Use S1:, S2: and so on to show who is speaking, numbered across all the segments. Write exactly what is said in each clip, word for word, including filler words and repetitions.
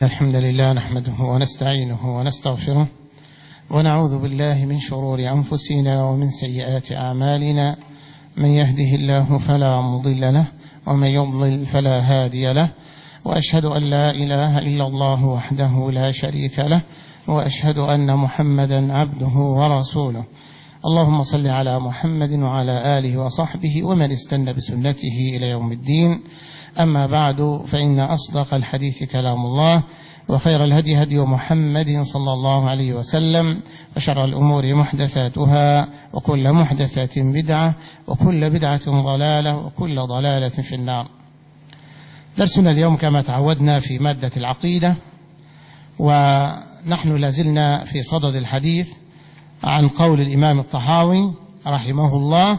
S1: الحمد لله نحمده ونستعينه ونستغفره ونعوذ بالله من شرور أنفسنا ومن سيئات أعمالنا. من يهده الله فلا مضل له ومن يضلل فلا هادي له، وأشهد أن لا إله إلا الله وحده لا شريك له، وأشهد أن محمدا عبده ورسوله. اللهم صل على محمد وعلى آله وصحبه ومن استنى بسنته إلى يوم الدين. أما بعد، فإن أصدق الحديث كلام الله، وخير الهدي هدي محمد صلى الله عليه وسلم، وشر الأمور محدثاتها، وكل محدثة بدعة، وكل بدعة ضلالة، وكل ضلالة في النار. درسنا اليوم كما تعودنا في مادة العقيدة، ونحن لازلنا في صدد الحديث عن قول الإمام الطحاوي رحمه الله،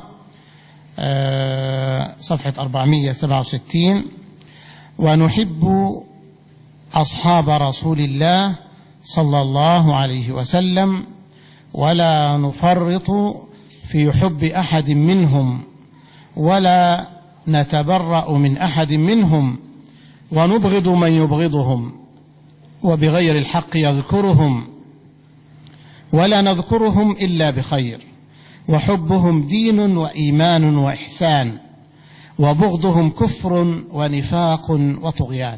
S1: صفحة أربعمائة وسبعة وستين: ونحب أصحاب رسول الله صلى الله عليه وسلم ولا نفرط في حب أحد منهم ولا نتبرأ من أحد منهم، ونبغض من يبغضهم وبغير الحق يذكرهم، ولا نذكرهم إلا بخير، وحبهم دين وإيمان وإحسان، وبغضهم كفر ونفاق وطغيان.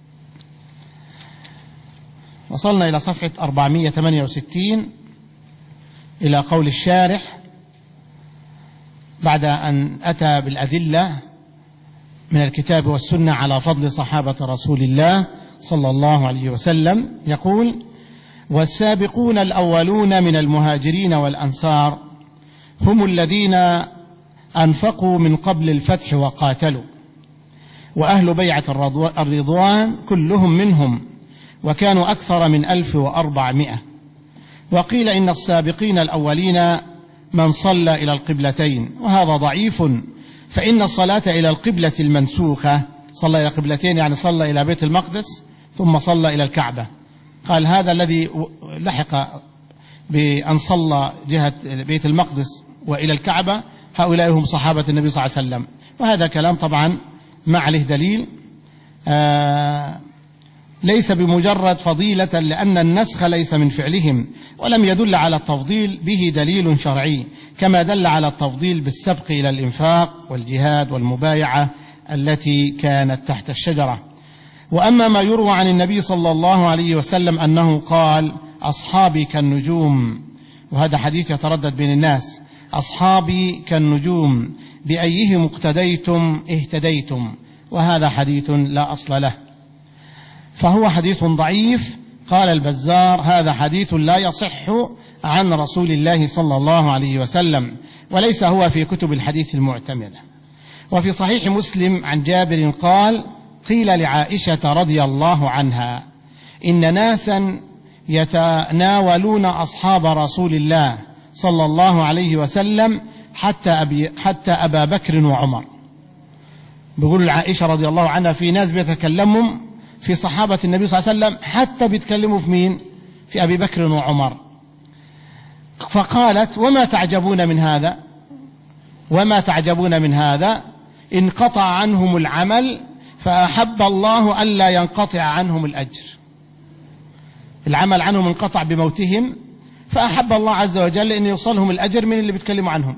S1: وصلنا إلى صفحة أربعمائة وثمانية وستين إلى قول الشارح بعد أن أتى بالأدلة من الكتاب والسنة على فضل صحابة رسول الله صلى الله عليه وسلم، يقول: والسابقون الأولون من المهاجرين والأنصار هم الذين أنفقوا من قبل الفتح وقاتلوا، وأهل بيعة الرضوان كلهم منهم، وكانوا أكثر من ألف وأربعمائة. وقيل إن السابقين الأولين من صلى إلى القبلتين، وهذا ضعيف، فإن الصلاة إلى القبلة المنسوخة، صلى إلى قبلتين يعني صلى إلى بيت المقدس ثم صلى إلى الكعبة. قال هذا الذي لحق بأن صلى جهة بيت المقدس وإلى الكعبة هؤلاء هم صحابة النبي صلى الله عليه وسلم. وهذا كلام طبعا ما عليه دليل، آه ليس بمجرد فضيلة، لأن النسخ ليس من فعلهم، ولم يدل على التفضيل به دليل شرعي، كما دل على التفضيل بالسبق إلى الإنفاق والجهاد والمبايعة التي كانت تحت الشجرة. وأما ما يروى عن النبي صلى الله عليه وسلم أنه قال: أصحابي كالنجوم، وهذا حديث يتردد بين الناس: أصحابي كالنجوم بأيهم اقتديتم اهتديتم، وهذا حديث لا أصل له، فهو حديث ضعيف. قال البزار: هذا حديث لا يصح عن رسول الله صلى الله عليه وسلم، وليس هو في كتب الحديث المعتمدة. وفي صحيح مسلم عن جابر قال: قيل لعائشة رضي الله عنها: إن ناسا يتناولون أصحاب رسول الله صلى الله عليه وسلم حتى, أبي حتى أبا بكر وعمر. بيقول العائشة رضي الله عنها في ناس بيتكلموا في صحابة النبي صلى الله عليه وسلم حتى بيتكلموا في مين؟ في أبي بكر وعمر. فقالت: وما تعجبون من هذا؟ وما تعجبون من هذا؟ انقطع عنهم العمل فأحب الله ألا ينقطع عنهم الأجر. العمل عنهم انقطع بموتهم، فأحب الله عز وجل أن يوصلهم الأجر من اللي بيتكلموا عنهم.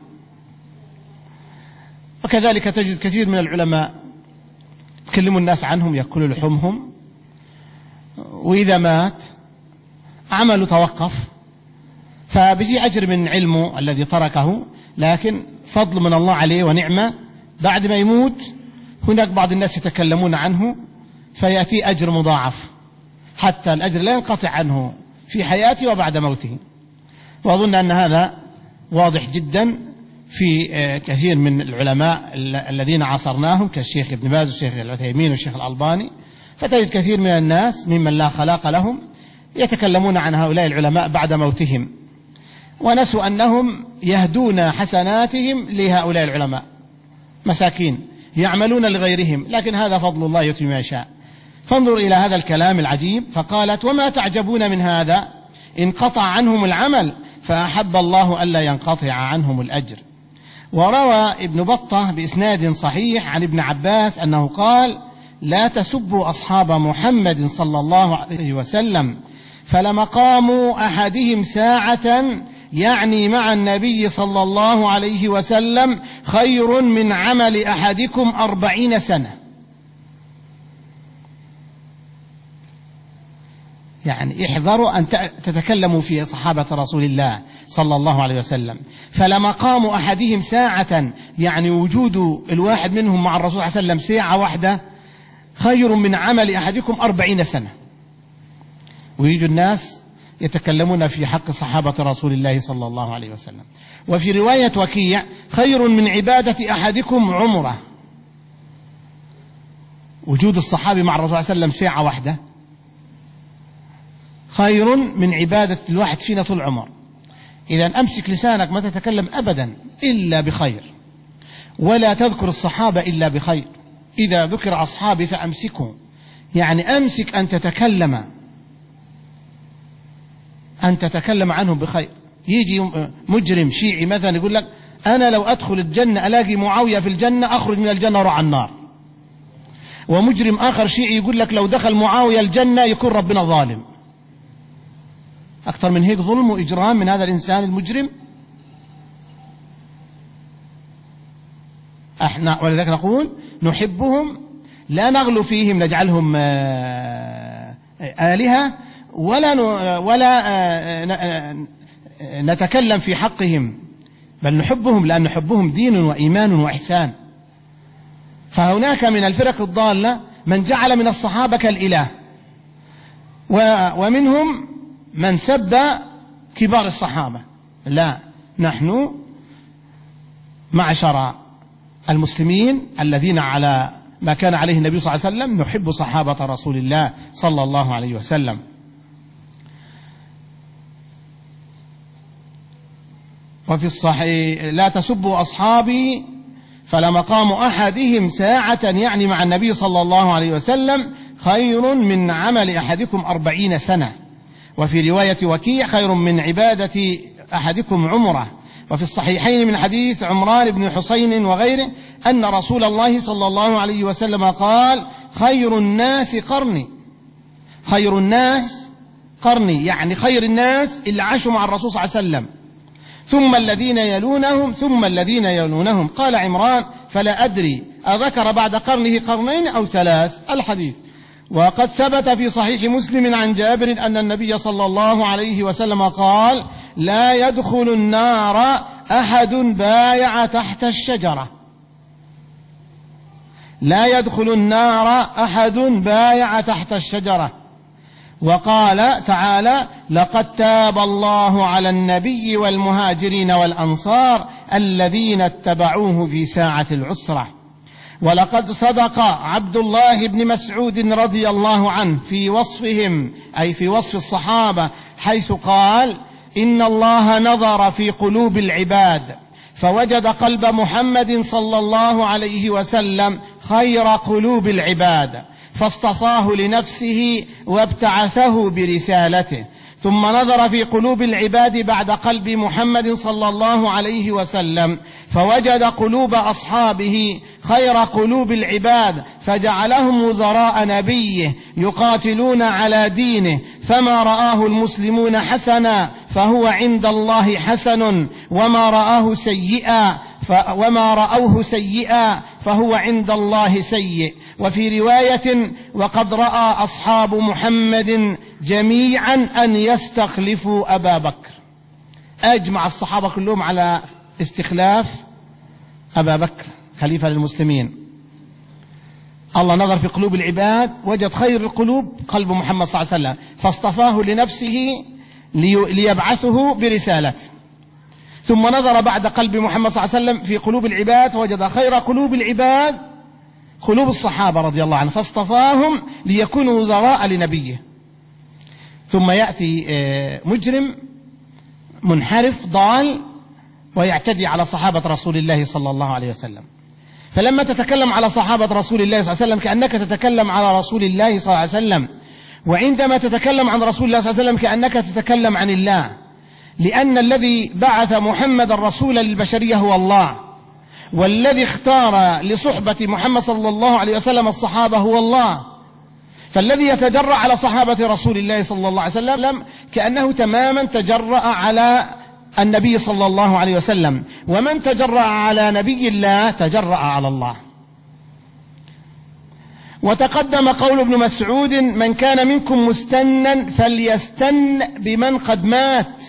S1: وكذلك تجد كثير من العلماء يتكلموا الناس عنهم، يأكلوا لحومهم، وإذا مات عمله توقف، فبيجي أجر من علمه الذي تركه، لكن فضل من الله عليه ونعمة. بعد ما يموت هناك بعض الناس يتكلمون عنه فيأتي أجر مضاعف، حتى الأجر لا ينقطع عنه في حياته وبعد موته. وأظن أن هذا واضح جدا في كثير من العلماء الذين عاصرناهم كالشيخ ابن باز والشيخ العثيمين والشيخ الألباني. فتجد كثير من الناس ممن لا خلاق لهم يتكلمون عن هؤلاء العلماء بعد موتهم، ونسوا أنهم يهدون حسناتهم لهؤلاء العلماء، مساكين يعملون لغيرهم، لكن هذا فضل الله يؤتي ما يشاء. فانظر إلى هذا الكلام العجيب. فقالت: وما تعجبون من هذا؟ انقطع عنهم العمل فأحب الله ألا ينقطع عنهم الأجر. وروى ابن بطة بإسناد صحيح عن ابن عباس أنه قال: لا تسبوا أصحاب محمد صلى الله عليه وسلم فلمقام أحدهم ساعة يعني مع النبي صلى الله عليه وسلم خير من عمل أحدكم أربعين سنة. يعني احذروا أن تتكلموا في صحابة رسول الله صلى الله عليه وسلم. فلمقام أحدهم ساعة يعني وجود الواحد منهم مع الرسول صلى الله عليه وسلم ساعة واحدة خير من عمل أحدكم أربعين سنة. ويجوا الناس يتكلمون في حق صحابة رسول الله صلى الله عليه وسلم. وفي رواية وكيع خير من عبادة أحدكم عمره. وجود الصحابي مع الرسول صلى الله عليه وسلم ساعة واحدة خير من عبادة الواحد فينا طول عمر. إذا أمسك لسانك ما تتكلم أبدا إلا بخير، ولا تذكر الصحابة إلا بخير. إذا ذكر أصحابي فأمسكه، يعني أمسك أن تتكلم أن تتكلم عنهم بخير. يجي مجرم شيعي مثلا يقول لك أنا لو أدخل الجنة ألاقي معاوية في الجنة أخرج من الجنة وأروح على النار. ومجرم آخر شيعي يقول لك لو دخل معاوية الجنة يكون ربنا ظالم. أكثر من هيك ظلم وإجرام من هذا الإنسان المجرم؟ احنا ولذلك نقول نحبهم لا نغلو فيهم نجعلهم آلهة ولا ولا نتكلم في حقهم، بل نحبهم لأن حبهم دين وإيمان وإحسان. فهناك من الفرق الضالة من جعل من الصحابة كالإله، ومنهم من سب كبار الصحابة. لا، نحن معشر المسلمين الذين على ما كان عليه النبي صلى الله عليه وسلم نحب صحابة رسول الله صلى الله عليه وسلم. وفي الصحيح لا تسبوا أصحابي فلمقام أحدهم ساعة يعني مع النبي صلى الله عليه وسلم خير من عمل أحدكم أربعين سنة. وفي رواية وكيع خير من عبادة أحدكم عمره. وفي الصحيحين من حديث عمران بن حسين وغيره أن رسول الله صلى الله عليه وسلم قال خير الناس قرني. خير الناس قرني يعني خير الناس اللي عاشوا مع الرسول صلى الله عليه وسلم، ثم الذين يلونهم ثم الذين يلونهم. قال عمران فلا أدري أذكر بعد قرنه قرنين أو ثلاث الحديث. وقد ثبت في صحيح مسلم عن جابر أن النبي صلى الله عليه وسلم قال لا يدخل النار أحد بايع تحت الشجرة. لا يدخل النار أحد بايع تحت الشجرة. وقال تعالى لقد تاب الله على النبي والمهاجرين والأنصار الذين اتبعوه في ساعة العسرة. ولقد صدق عبد الله بن مسعود رضي الله عنه في وصفهم أي في وصف الصحابة حيث قال إن الله نظر في قلوب العباد فوجد قلب محمد صلى الله عليه وسلم خير قلوب العباد فاصطفاه لنفسه وابتعثه برسالته. ثم نظر في قلوب العباد بعد قلب محمد صلى الله عليه وسلم فوجد قلوب أصحابه خير قلوب العباد فجعلهم وزراء نبيه يقاتلون على دينه. فما رآه المسلمون حسنا فهو عند الله حسن وما رآه سيئا وما رأوه سيئا فهو عند الله سيء. وفي رواية وقد رأى أصحاب محمد جميعا أن يستخلفوا أبا بكر. أجمع الصحابة كلهم على استخلاف أبا بكر خليفة للمسلمين. الله نظر في قلوب العباد وجد خير القلوب قلب محمد صلى الله عليه وسلم فاصطفاه لنفسه ليبعثه برسالته. ثم نظر بعد قلب محمد صلى الله عليه وسلم في قلوب العباد فوجد خير قلوب العباد قلوب الصحابة رضي الله عنهم فاصطفاهم ليكونوا وزراء لنبيه. ثم يأتي مجرم منحرف ضال ويعتدي على صحابة رسول الله صلى الله عليه وسلم. فلما تتكلم على صحابة رسول الله صلى الله عليه وسلم كأنك تتكلم على رسول الله صلى الله عليه وسلم، وعندما تتكلم عن رسول الله صلى الله عليه وسلم كأنك تتكلم عن الله، لأن الذي بعث محمد الرسول للبشرية هو الله، والذي اختار لصحبة محمد صلى الله عليه وسلم الصحابة هو الله، فالذي يتجرأ على صحابة رسول الله صلى الله عليه وسلم كأنه تماما تجرأ على النبي صلى الله عليه وسلم، ومن تجرأ على نبي الله تجرأ على الله. وتقدم قول ابن مسعود: من كان منكم مستنا فليستن بمن قد مات.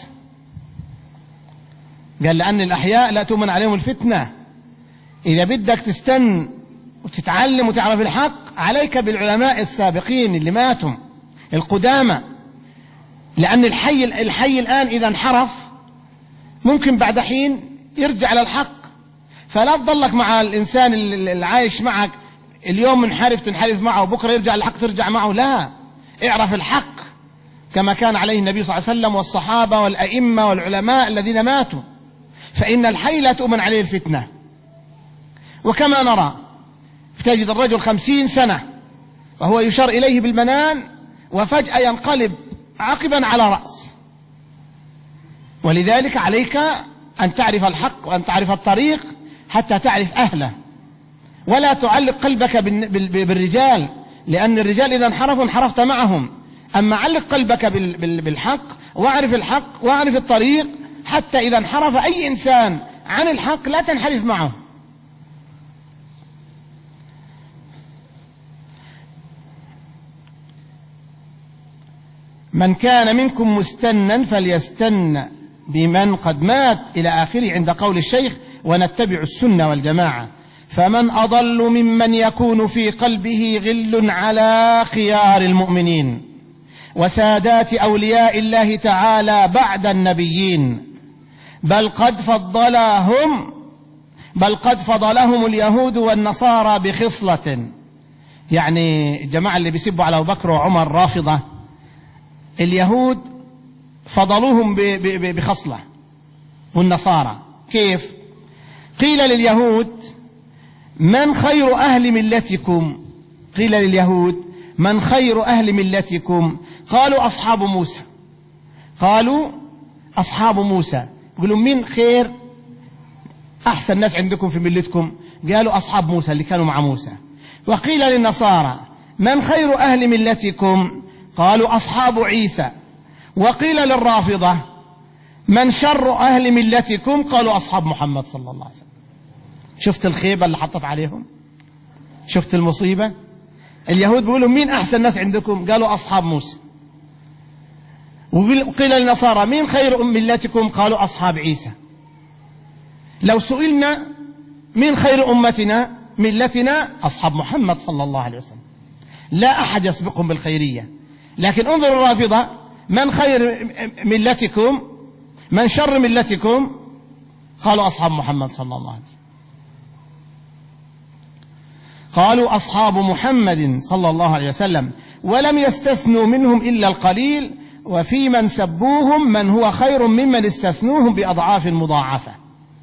S1: قال لأن الأحياء لا تؤمن عليهم الفتنة، إذا بدك تستن وتتعلم وتعرف الحق عليك بالعلماء السابقين اللي ماتوا القدامى، لأن الحي, الحي الآن إذا انحرف ممكن بعد حين يرجع للحق، فلا تضلك مع الإنسان اللي عايش معك اليوم منحرف تنحرف معه وبكرة يرجع للحق ترجع معه، لا، اعرف الحق كما كان عليه النبي صلى الله عليه وسلم والصحابة والأئمة والعلماء الذين ماتوا، فإن الحي لا تؤمن عليه الفتنة. وكما نرى تجد الرجل خمسين سنة وهو يشار إليه بالمنان وفجأة ينقلب عقبا على رأس، ولذلك عليك أن تعرف الحق وأن تعرف الطريق حتى تعرف أهله، ولا تعلق قلبك بالرجال، لأن الرجال إذا انحرفوا انحرفت معهم، أما علق قلبك بالحق واعرف الحق واعرف الطريق، حتى إذا انحرف أي إنسان عن الحق لا تنحرف معه. من كان منكم مستنا فليستن بمن قد مات إلى آخره عند قول الشيخ: ونتبع السنة والجماعة. فمن أضل ممن يكون في قلبه غل على خيار المؤمنين وسادات أولياء الله تعالى بعد النبيين، بل قد فضلهم بل قد فضلهم اليهود والنصارى بخصلة. يعني الجماعة اللي بيسبوا على أبو بكر وعمر رافضة، اليهود فضلوهم بخصلة، والنصارى كيف؟ قيل لليهود: من خير أهل ملتكم؟ قيل لليهود: من خير أهل ملتكم؟ قالوا: أصحاب موسى. قالوا: أصحاب موسى. يقولوا: مين خير أحسن ناس عندكم في ملتكم؟ قالوا: أصحاب موسى اللي كانوا مع موسى. وقيل للنصارى: من خير أهل ملتكم؟ قالوا: أصحاب عيسى. وقيل للرافضة: من شر أهل ملتكم؟ قالوا: أصحاب محمد صلى الله عليه وسلم. شفت الخيبة اللي حطت عليهم؟ شفت المصيبة؟ اليهود بيقولوا: مين أحسن ناس عندكم؟ قالوا: أصحاب موسى. وقيل للنصارى: مين خير ملتكم؟ قالوا: أصحاب عيسى. لو سئلنا مين خير أمتنا ملتنا؟ أصحاب محمد صلى الله عليه وسلم، لا أحد يسبقهم بالخيرية. لكن انظروا الرافضة: من خير ملتكم؟ من شر ملتكم؟ قالوا: أصحاب محمد صلى الله عليه وسلم. قالوا: أصحاب محمد صلى الله عليه وسلم، ولم يستثنوا منهم إلا القليل، وفي من سبوهم من هو خير ممن استثنوهم بأضعاف مضاعفة.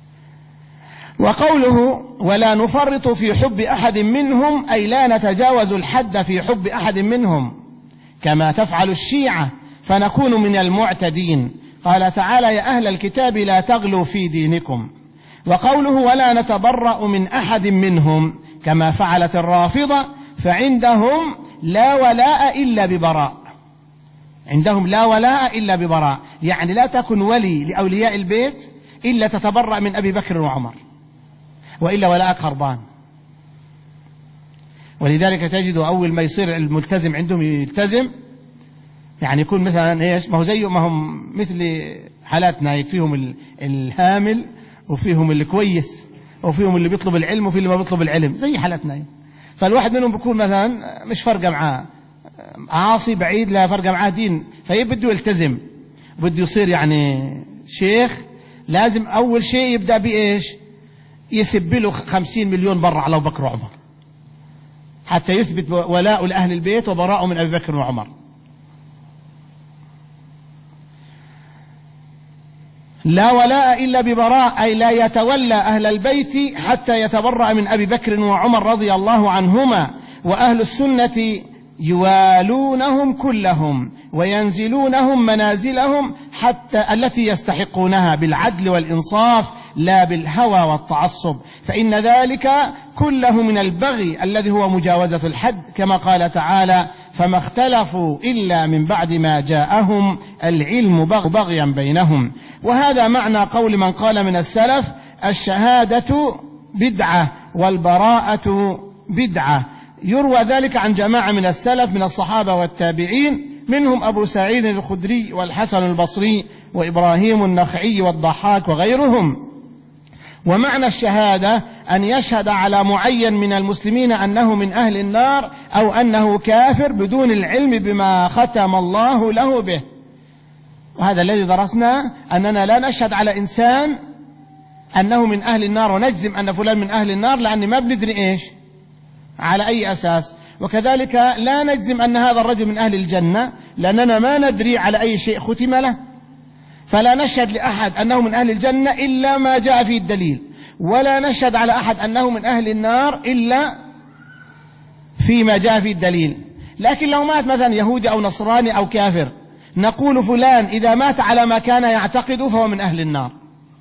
S1: وقوله: ولا نفرط في حب أحد منهم، أي لا نتجاوز الحد في حب أحد منهم كما تفعل الشيعة فنكون من المعتدين. قال تعالى: يا أهل الكتاب لا تغلوا في دينكم. وقوله: ولا نتبرأ من أحد منهم كما فعلت الرافضة، فعندهم لا ولاء إلا ببراء. عندهم لا ولاء إلا ببراء، يعني لا تكن ولي لأولياء البيت إلا تتبرأ من أبي بكر وعمر، وإلا ولاءك خربان. ولذلك تجد أول ما يصير الملتزم عندهم يلتزم، يعني يكون مثلا إيش، ما هو زيه، ما هم مثل حالاتنا، فيهم الهامل وفيهم اللي كويس وفيهم اللي بيطلب العلم وفي اللي ما بيطلب العلم، زي حالتنا. فالواحد منهم بيكون مثلا مش فرقة معاه، عاصي بعيد لا فرقة معاه دين، فيبدو يلتزم، بده يصير يعني شيخ، لازم أول شيء يبدأ بإيش؟ يسب له خمسين مليون برا على أبو بكر وعمر، حتى يثبت ولاء لأهل البيت وبراءه من أبي بكر وعمر. لا ولاء إلا ببراء، أي لا يتولى أهل البيت حتى يتبرأ من أبي بكر وعمر رضي الله عنهما. وأهل السنة يوالونهم كلهم وينزلونهم منازلهم حتى التي يستحقونها بالعدل والإنصاف لا بالهوى والتعصب، فإن ذلك كله من البغي الذي هو مجاوزة الحد، كما قال تعالى: فما اختلفوا إلا من بعد ما جاءهم العلم بغيا بينهم. وهذا معنى قول من قال من السلف: الشهادة بدعة والبراءة بدعة. يروى ذلك عن جماعة من السلف من الصحابة والتابعين، منهم أبو سعيد الخدري والحسن البصري وإبراهيم النخعي والضحاك وغيرهم. ومعنى الشهادة أن يشهد على معين من المسلمين أنه من أهل النار أو أنه كافر بدون العلم بما ختم الله له به. وهذا الذي درسنا، أننا لا نشهد على إنسان أنه من أهل النار ونجزم أن فلان من أهل النار، لأن ما بندري إيش على أي أساس. وكذلك لا نجزم أن هذا الرجل من أهل الجنة، لأننا ما ندري على أي شيء ختم له. فلا نشهد لأحد أنه من أهل الجنة إلا ما جاء فيه الدليل، ولا نشهد على أحد أنه من أهل النار إلا فيما جاء فيه الدليل. لكن لو مات مثلا يهودي أو نصراني أو كافر، نقول فلان إذا مات على ما كان يعتقد فهو من أهل النار،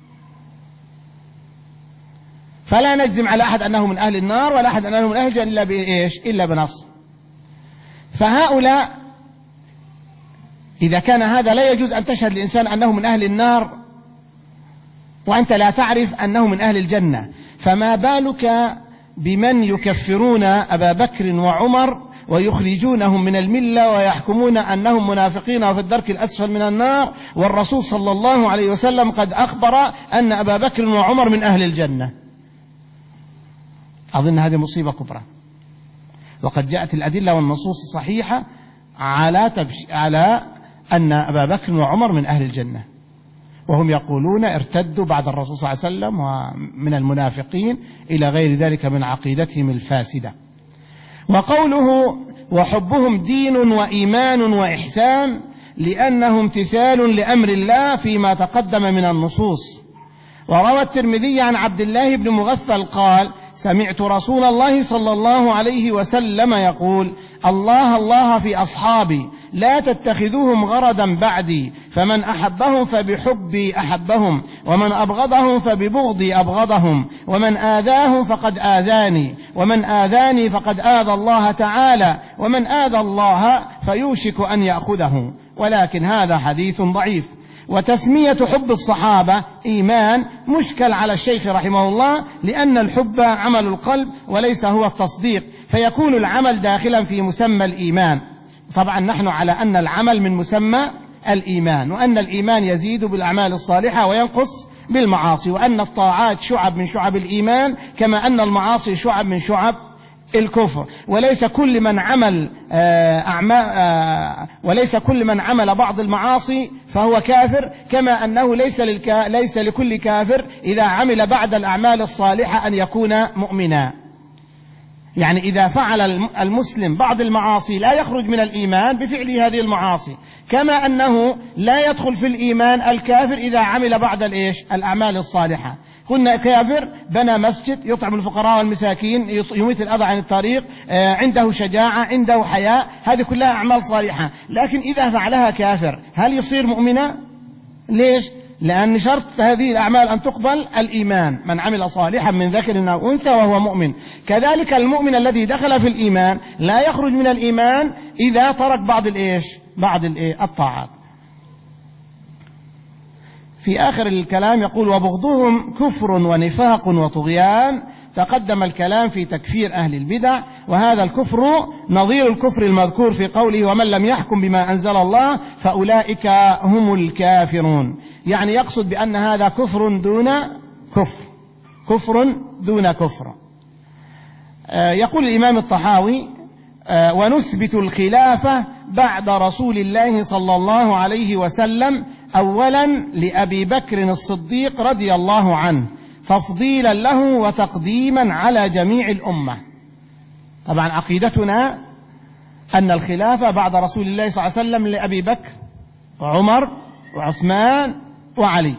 S1: فلا نجزم على أحد أنه من أهل النار ولا أحد أنه من أهل الجنة إلا بإيش؟ إلا بنص. فهؤلاء إذا كان هذا لا يجوز أن تشهد الإنسان أنه من أهل النار وأنت لا تعرف أنه من أهل الجنة، فما بالك بمن يكفرون أبا بكر وعمر ويخرجونهم من الملة ويحكمون أنهم منافقين وفي الدرك الأسفل من النار، والرسول صلى الله عليه وسلم قد أخبر أن أبا بكر وعمر من أهل الجنة. أظن هذه مصيبة كبرى، وقد جاءت الأدلة والنصوص الصحيحة على, تبش... على أن أبا بكر وعمر من أهل الجنة، وهم يقولون ارتدوا بعد الرسول صلى الله عليه وسلم ومن المنافقين إلى غير ذلك من عقيدتهم الفاسدة. وقوله وحبهم دين وإيمان وإحسان لأنه امتثال لأمر الله فيما تقدم من النصوص. وروى الترمذي عن عبد الله بن مغفل قال: سمعت رسول الله صلى الله عليه وسلم يقول: الله الله في أصحابي لا تتخذوهم غرضا بعدي، فمن أحبهم فبحبي أحبهم، ومن أبغضهم فببغضي أبغضهم، ومن آذاهم فقد آذاني، ومن آذاني فقد آذى الله تعالى، ومن آذى الله فيوشك أن يأخذه. ولكن هذا حديث ضعيف. وتسمية حب الصحابة إيمان مشكل على الشيخ رحمه الله، لأن الحب عمل القلب وليس هو التصديق، فيكون العمل داخلا في مسمى الإيمان. طبعا نحن على أن العمل من مسمى الإيمان، وأن الإيمان يزيد بالأعمال الصالحة وينقص بالمعاصي، وأن الطاعات شعب من شعب الإيمان كما أن المعاصي شعب من شعب الكفر. وليس كل من عمل أعمال وليس كل من عمل بعض المعاصي فهو كافر، كما أنه ليس للكا ليس لكل كافر إذا عمل بعد الأعمال الصالحة أن يكون مؤمنا. يعني إذا فعل المسلم بعض المعاصي لا يخرج من الإيمان بفعل هذه المعاصي، كما أنه لا يدخل في الإيمان الكافر إذا عمل بعد الإيش الأعمال الصالحة. قلنا كافر بنى مسجد، يطعم الفقراء والمساكين، يميت الأذى عن الطريق، عنده شجاعة، عنده حياء، هذه كلها أعمال صالحة. لكن إذا فعلها كافر هل يصير مؤمنا؟ ليش؟ لأن شرط هذه الأعمال أن تقبل الإيمان، من عمل صالحا من ذكر أو أنثى وهو مؤمن. كذلك المؤمن الذي دخل في الإيمان لا يخرج من الإيمان إذا ترك بعض الإيش بعض الطاعات. في آخر الكلام يقول: وبغضهم كفر ونفاق وطغيان. تقدم الكلام في تكفير أهل البدع، وهذا الكفر نظير الكفر المذكور في قوله: ومن لم يحكم بما أنزل الله فأولئك هم الكافرون. يعني يقصد بأن هذا كفر دون كفر، كفر دون كفر. يقول الإمام الطحاوي: ونثبت الخلافة بعد رسول الله صلى الله عليه وسلم أولا لأبي بكر الصديق رضي الله عنه تفضيلا له وتقديما على جميع الأمة. طبعا عقيدتنا أن الخلافة بعد رسول الله صلى الله عليه وسلم لأبي بكر وعمر وعثمان وعلي،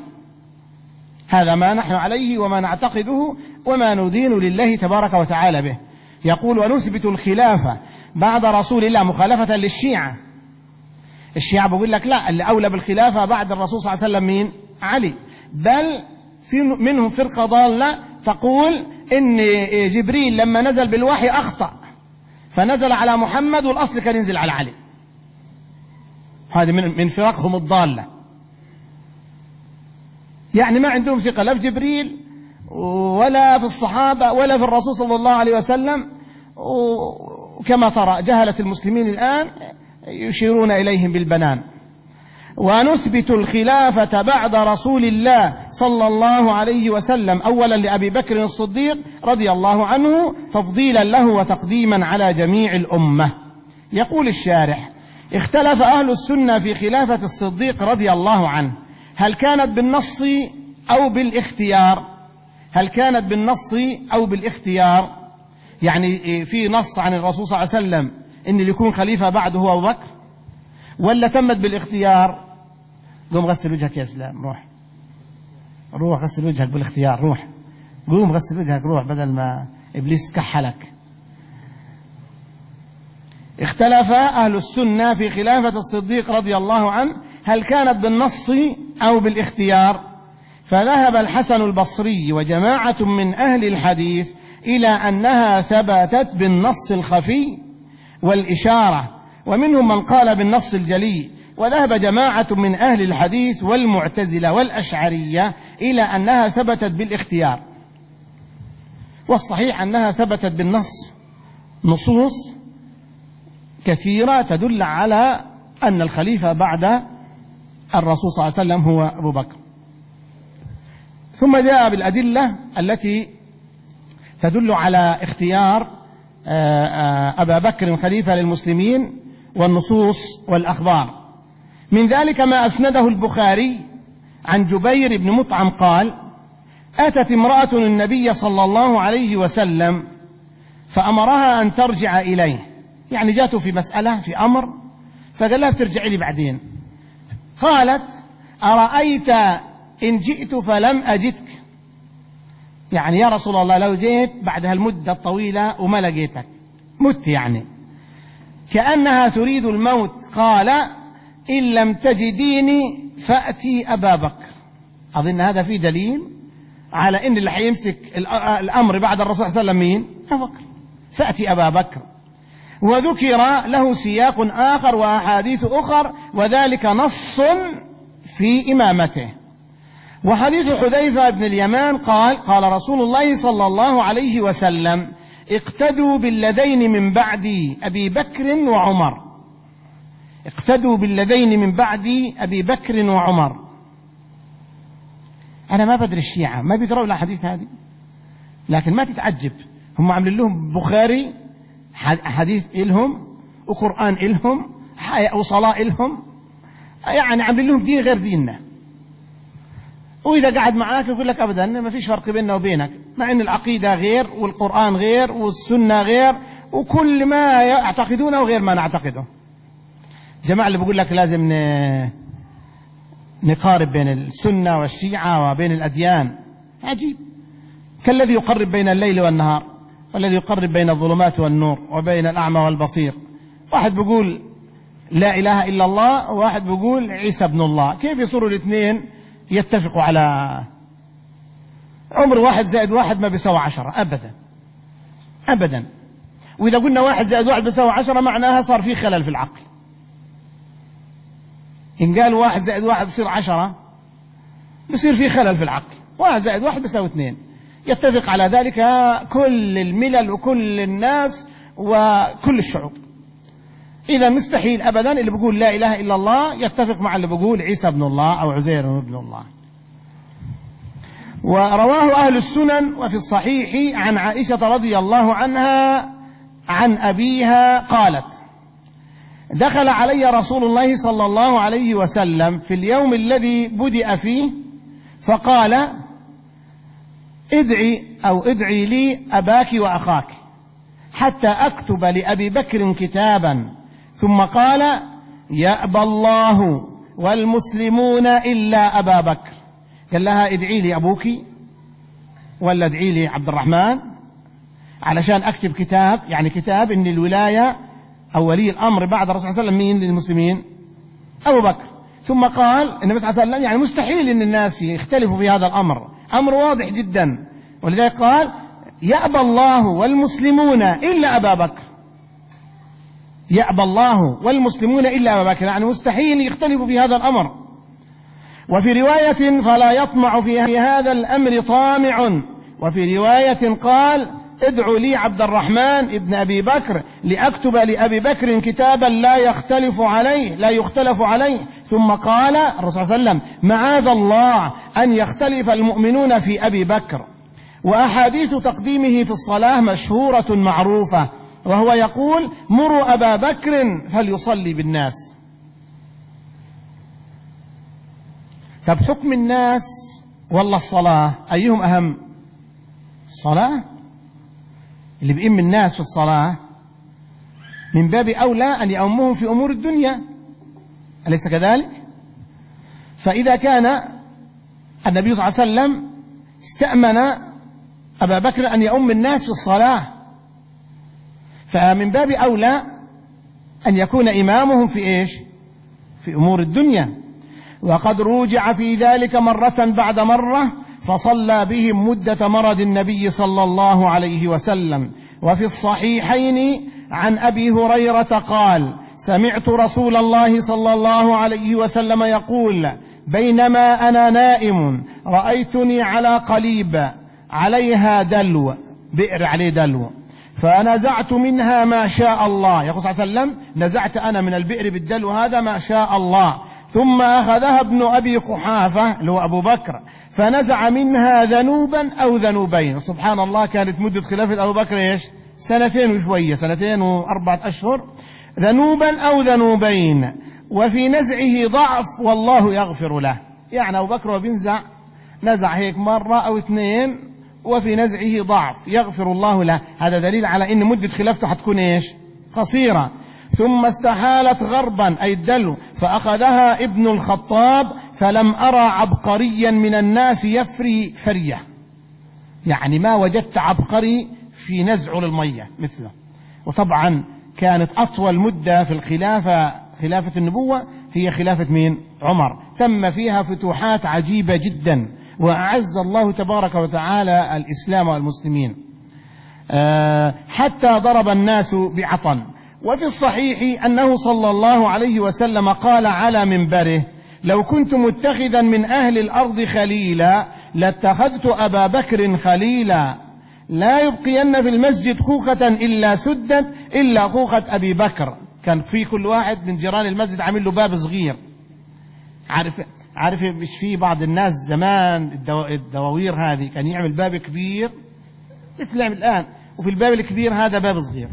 S1: هذا ما نحن عليه وما نعتقده وما ندين لله تبارك وتعالى به. يقول ونثبت الخلافة بعد رسول الله مخالفة للشيعة. الشيعة بيقول لك لا، اللي أولى بالخلافة بعد الرسول صلى الله عليه وسلم مين؟ علي. بل في منهم فرقة ضالة تقول إن جبريل لما نزل بالوحي أخطأ فنزل على محمد والأصل كان ينزل على علي. هذه من من فرقهم الضالة، يعني ما عندهم ثقة لا في جبريل ولا في الصحابة ولا في الرسول صلى الله عليه وسلم. وكما ترى جهلة المسلمين الآن يشيرون إليهم بالبنان. ونثبت الخلافة بعد رسول الله صلى الله عليه وسلم أولا لأبي بكر الصديق رضي الله عنه تفضيلا له وتقديما على جميع الأمة. يقول الشارح: اختلف أهل السنة في خلافة الصديق رضي الله عنه، هل كانت بالنص أو بالاختيار؟ هل كانت بالنص أو بالاختيار؟ يعني في نص عن الرسول صلى الله عليه وسلم إن اللي يكون خليفة بعده هو أبو بكر، ولا تمت بالاختيار؟ قوم غسل وجهك يا اسلام، روح روح غسل وجهك بالاختيار، روح قوم غسل وجهك، روح بدل ما إبليس كحلك. اختلف أهل السنة في خلافة الصديق رضي الله عنه هل كانت بالنص أو بالاختيار؟ فذهب الحسن البصري وجماعة من أهل الحديث إلى أنها ثبتت بالنص الخفي والإشارة، ومنهم من قال بالنص الجلي. وذهب جماعة من أهل الحديث والمعتزلة والأشعرية إلى أنها ثبتت بالاختيار، والصحيح أنها ثبتت بالنص. نصوص كثيرة تدل على أن الخليفة بعد الرسول صلى الله عليه وسلم هو أبو بكر. ثم جاء بالأدلة التي تدل على اختيار أبا بكر خليفة للمسلمين والنصوص والأخبار. من ذلك ما أسنده البخاري عن جبير بن مطعم قال: أتت امرأة النبي صلى الله عليه وسلم فأمرها أن ترجع إليه، يعني جاته في مسألة في أمر فقال لها بترجعي لي بعدين. قالت: أرأيت إن جئت فلم أجدك، يعني يا رسول الله لو جيت بعد هالمدة الطويلة وما لقيتك مت، يعني كأنها تريد الموت. قال: إن لم تجديني فأتي أبا بكر. أظن هذا فيه دليل على إن اللي حيمسك الأمر بعد الرسول صلى الله عليه وسلم مين؟ أبا بكر. فأتي أبا بكر. وذكر له سياق آخر وأحاديث أخر، وذلك نص في إمامته. وحديث حذيفة بن اليمان قال: قال رسول الله صلى الله عليه وسلم: اقتدوا بالذين من بعدي أبي بكر وعمر. اقتدوا بالذين من بعدي أبي بكر وعمر. أنا ما بدري الشيعة ما بيقرأوا الأحاديث هذه، لكن ما تتعجب، هم عاملين لهم بخاري حديث إلهم وقرآن إلهم وصلاة إلهم، يعني عاملين لهم دين غير ديننا. وإذا قعد معاك يقول لك أبدا ما فيش فرق بيننا وبينك، مع أن العقيدة غير والقرآن غير والسنة غير وكل ما يعتقدونه غير ما نعتقده. جماعة اللي بيقول لك لازم نقارب بين السنة والشيعة وبين الأديان، عجيب. كالذي يقرب بين الليل والنهار، والذي يقرب بين الظلمات والنور وبين الأعمى والبصير. واحد بيقول لا إله إلا الله وواحد بيقول عيسى ابن الله، كيف يصيروا الاثنين يتفقوا على عمر واحد زائد واحد ما بيساوي عشرة؟ أبدا أبدا. وإذا قلنا واحد زائد واحد بيساوي عشرة معناها صار في خلل في العقل. إن قال واحد زائد واحد بصير عشرة بصير في خلل في العقل. واحد زائد واحد بيساوي اثنين، يتفق على ذلك كل الملل وكل الناس وكل الشعوب. إذا مستحيل أبدا اللي بيقول لا إله إلا الله يتفق مع اللي بيقول عيسى ابن الله أو عزير ابن الله. ورواه أهل السنن وفي الصحيح عن عائشة رضي الله عنها عن أبيها قالت: دخل علي رسول الله صلى الله عليه وسلم في اليوم الذي بدأ فيه فقال: ادعي أو ادعي لي أباك وأخاك حتى أكتب لأبي بكر كتابا. ثم قال: يأبى الله والمسلمون إلا أبا بكر. قال لها: ادعي لي أبوك ولا ادعي لي عبد الرحمن؟ علشان أكتب كتاب، يعني كتاب إن الولاية أو ولي الأمر بعد الرسول صلى الله عليه وسلم مين للمسلمين؟ أبو بكر. ثم قال النبي صلى الله عليه وسلم يعني مستحيل أن الناس يختلفوا في هذا الأمر، أمر واضح جدا، ولذلك قال يأبى الله والمسلمون إلا أبا بكر، يأبى الله والمسلمون إلا أبا بكر، يعني مستحيل يختلفوا في هذا الأمر. وفي رواية فلا يطمع في هذا الأمر طامع، وفي رواية قال ادعوا لي عبد الرحمن ابن أبي بكر لأكتب لأبي بكر كتابا لا يختلف عليه لا يختلف عليه. ثم قال الرسول صلى الله عليه وسلم معاذ الله أن يختلف المؤمنون في أبي بكر. وأحاديث تقديمه في الصلاة مشهورة معروفة، وهو يقول مروا أبا بكر فليصلي بالناس. طب حكم الناس والله الصلاة أيهم أهم؟ الصلاة، اللي بيئم الناس في الصلاة من باب أولى أن يأمهم في أمور الدنيا، أليس كذلك؟ فإذا كان النبي صلى الله عليه وسلم استأمن أبا بكر أن يؤم الناس في الصلاة، فمن باب أولى أن يكون إمامهم في إيش؟ في أمور الدنيا. وقد روجع في ذلك مرة بعد مرة فصلى بهم مدة مرض النبي صلى الله عليه وسلم. وفي الصحيحين عن أبي هريرة قال سمعت رسول الله صلى الله عليه وسلم يقول بينما أنا نائم رأيتني على قليب عليها دلو، بئر عليه دلو، فنزعت منها ما شاء الله، يقول صلى الله عليه وسلم نزعت أنا من البئر بالدلو هذا ما شاء الله، ثم أخذها ابن أبي قحافة اللي هو أبو بكر فنزع منها ذنوبا أو ذنوبين. سبحان الله، كانت مدة خلافة أبو بكر إيش؟ سنتين وشوية، سنتين وأربعة أشهر. ذنوبا أو ذنوبين، وفي نزعه ضعف والله يغفر له، يعني أبو بكر وبينزع نزع هيك مرة أو اثنين وفي نزعه ضعف يغفر الله له، هذا دليل على أن مدة خلافته حتكون إيش؟ قصيرة. ثم استحالت غربا أي الدلو فأخذها ابن الخطاب فلم أرى عبقريا من الناس يفري فرية، يعني ما وجدت عبقري في نزعه للمية مثله. وطبعا كانت أطول مدة في الخلافة خلافة النبوة هي خلافة مين؟ عمر، تم فيها فتوحات عجيبة جدا، وأعز الله تبارك وتعالى الإسلام والمسلمين أه حتى ضرب الناس بعطن. وفي الصحيح أنه صلى الله عليه وسلم قال على منبره لو كنت متخذا من أهل الأرض خليلا لاتخذت أبا بكر خليلا، لا يبقين في المسجد خوخة إلا سدت إلا خوخة أبي بكر. كان في كل واحد من جيران المسجد عامل له باب صغير، عارف عارف مش في بعض الناس زمان الدو... الدواوير هذه كان يعمل باب كبير مثل يعمل الآن، وفي الباب الكبير هذا باب صغير،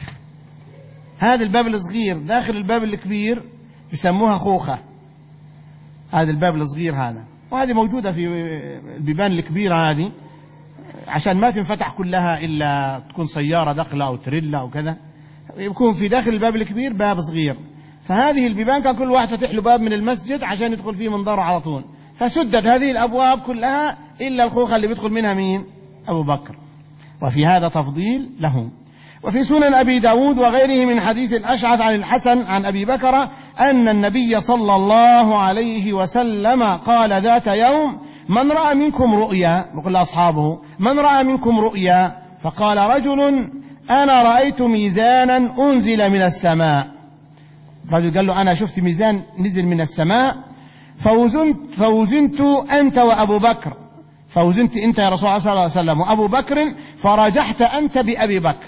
S1: هذا الباب الصغير داخل الباب الكبير يسموها خوخة، هذا الباب الصغير هذا، وهذه موجودة في البيبان الكبيرة هذه عشان ما تنفتح كلها إلا تكون سيارة داخلة أو تريلا أو كذا، يكون في داخل الباب الكبير باب صغير. فهذه البيبان كان كل واحد فتح له باب من المسجد عشان يدخل فيه منظره على طول، فسدت هذه الأبواب كلها إلا الخوخة اللي بيدخل منها مين؟ أبو بكر. وفي هذا تفضيل له. وفي سنن أبي داود وغيره من حديث الأشعث عن الحسن عن أبي بكر أن النبي صلى الله عليه وسلم قال ذات يوم من رأى منكم رؤيا، بقول أصحابه من رأى منكم رؤيا، فقال رجل أنا رأيت ميزانا أنزل من السماء، رجل قال له أنا شفت ميزان نزل من السماء فوزنت, فوزنت أنت وأبو بكر، فوزنت أنت يا رسول الله صلى الله عليه وسلم وأبو بكر فرجحت أنت بأبي بكر،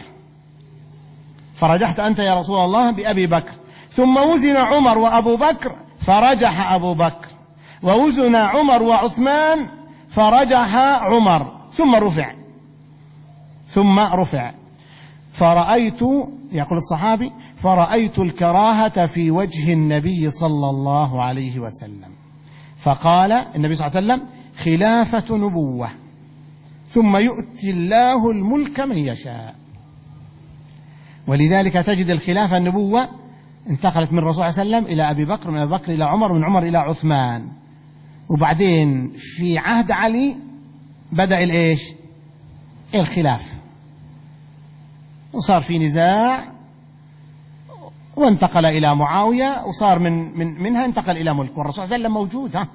S1: فرجحت أنت يا رسول الله بأبي بكر، ثم وزن عمر وأبو بكر فرجح أبو بكر، ووزن عمر وعثمان فرجح عمر، ثم رفع ثم رفع فرأيت، يقول الصحابي فرأيت الكراهة في وجه النبي صلى الله عليه وسلم، فقال النبي صلى الله عليه وسلم خلافة نبوة ثم يؤتي الله الملك من يشاء. ولذلك تجد الخلافة النبوة انتقلت من الرسول صلى الله عليه وسلم إلى أبي بكر، من أبي بكر إلى عمر، من عمر إلى عثمان، وبعدين في عهد علي بدأ الإيش؟ الخلاف، وصار في نزاع وانتقل إلى معاوية، وصار من, من منها انتقل إلى ملك، والرسول صلى الله عليه وسلم موجود. ها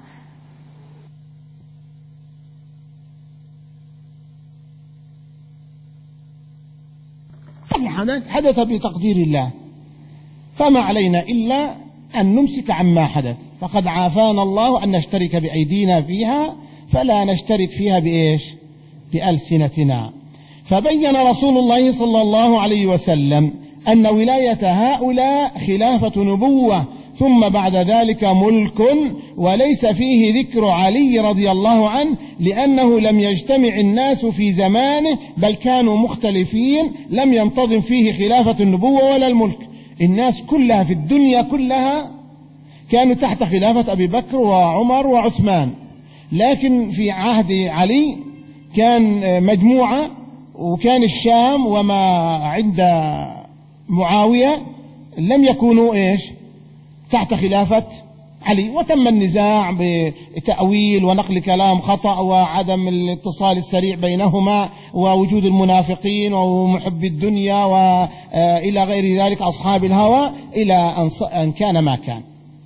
S1: حدث حدث بتقدير الله، فما علينا إلا أن نمسك عما حدث، فقد عافانا الله أن نشترك بأيدينا فيها، فلا نشترك فيها بإيش؟ بألسنتنا. فبين رسول الله صلى الله عليه وسلم أن ولاية هؤلاء خلافة نبوة، ثم بعد ذلك ملك، وليس فيه ذكر علي رضي الله عنه، لأنه لم يجتمع الناس في زمانه، بل كانوا مختلفين، لم ينتظم فيه خلافة النبوة ولا الملك. الناس كلها في الدنيا كلها كانوا تحت خلافة أبي بكر وعمر وعثمان، لكن في عهد علي كان مجموعة، وكان الشام وما عند معاوية لم يكونوا إيش؟ تحت خلافة علي، وتم النزاع بتأويل ونقل كلام خطأ وعدم الاتصال السريع بينهما ووجود المنافقين ومحب الدنيا وإلى غير ذلك أصحاب الهوى، إلى أن كان ما كان.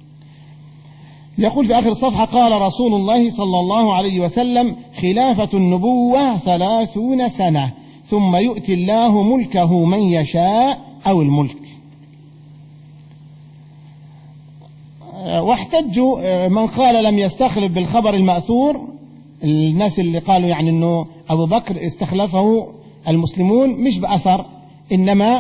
S1: يقول في آخر الصفحة: قال رسول الله صلى الله عليه وسلم: خلافة النبوة ثلاثون سنة، ثم يؤتي الله ملكه من يشاء، أو الملك. واحتجوا من قال لم يستخلف بالخبر المأثور، الناس اللي قالوا يعني أنه أبو بكر استخلفه المسلمون مش بأثر، إنما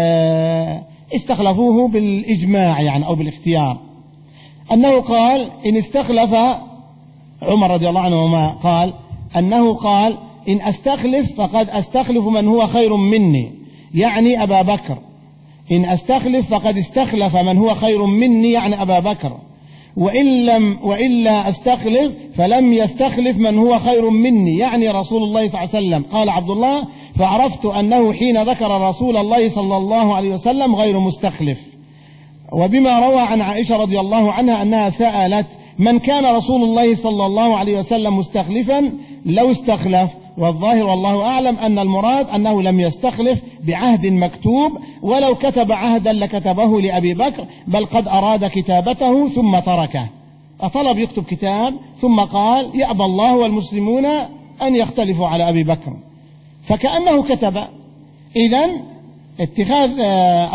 S1: استخلفوه بالإجماع يعني أو بالاختيار، أنه قال إن استخلف عمر رضي الله عنهما، قال أنه قال إن أستخلف فقد أستخلف من هو خير مني، يعني أبا بكر. إن أستخلف فقد استخلف من هو خير مني، يعني أبا بكر. وإن لم وإلا أستخلف فلم يستخلف من هو خير مني، يعني رسول الله صلى الله عليه وسلم. قال عبد الله: فعرفت أنه حين ذكر رسول الله صلى الله عليه وسلم غير مستخلف. وبما روى عن عائشة رضي الله عنها أنها سألت: من كان رسول الله صلى الله عليه وسلم مستخلفا لو استخلف؟ والظاهر والله أعلم أن المراد أنه لم يستخلف بعهد مكتوب، ولو كتب عهدا لكتبه لأبي بكر، بل قد أراد كتابته ثم تركه، أطلب يكتب كتاب ثم قال: يأبى الله والمسلمون أن يختلفوا على أبي بكر، فكأنه كتب. إذن اتخاذ أو